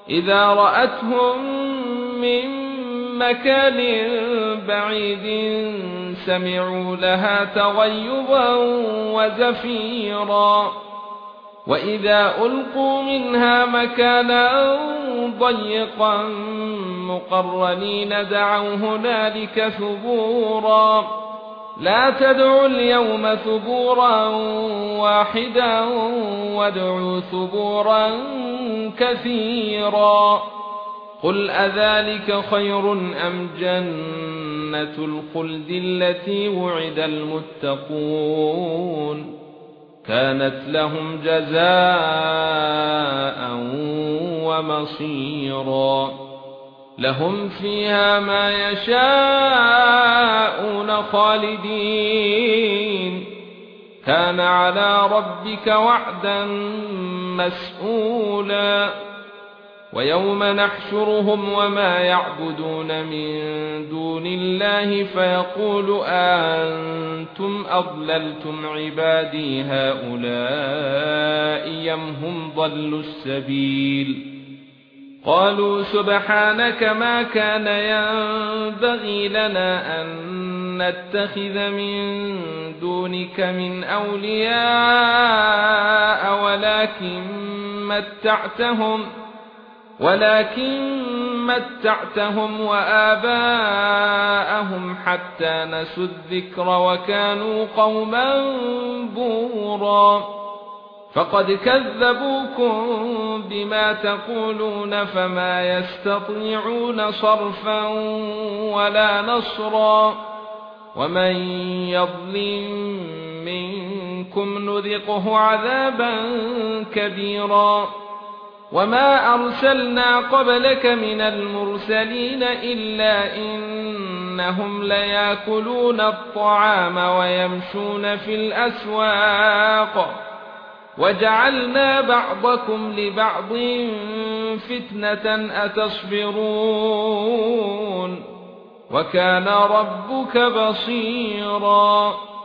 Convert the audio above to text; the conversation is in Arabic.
إذا رأتهم من مكان بعيد سمعوا لها تغيظا وزفيرا وإذا ألقوا منها مكانا ضيقا مقرنين دعوا هنالك ثبورا لا تدعوا اليوم ثبورا واحدا وادعوا ثبورا كثيرا قل أذلك خير أم جنة الخلد التي وعد المتقون كانت لهم جزاء ومصيرا لهم فيها ما يشاءون خالدين كان على ربك وعدا مسئولا ويوم نحشرهم وما يعبدون من دون الله فيقول أنتم أضللتم عبادي هؤلاء أم هم ضلوا السبيل قالوا سبحانك ما كان ينبغي لنا أن نتخذ من دونك من أولياء ولكن متعتهم وآباءهم حتى نسوا الذكر وكانوا قوما بورا فقد كذبوكم بما تقولون فما يستطيعون صرفا ولا نصرا ومن يظلم منكم نذقه عذابا كبيرا وما أرسلنا قبلك من المرسلين إلا إنهم ليأكلون الطعام ويمشون في الأسواق وجعلنا بعضكم لبعض فتنة أتصبرون وكان ربك بصيرا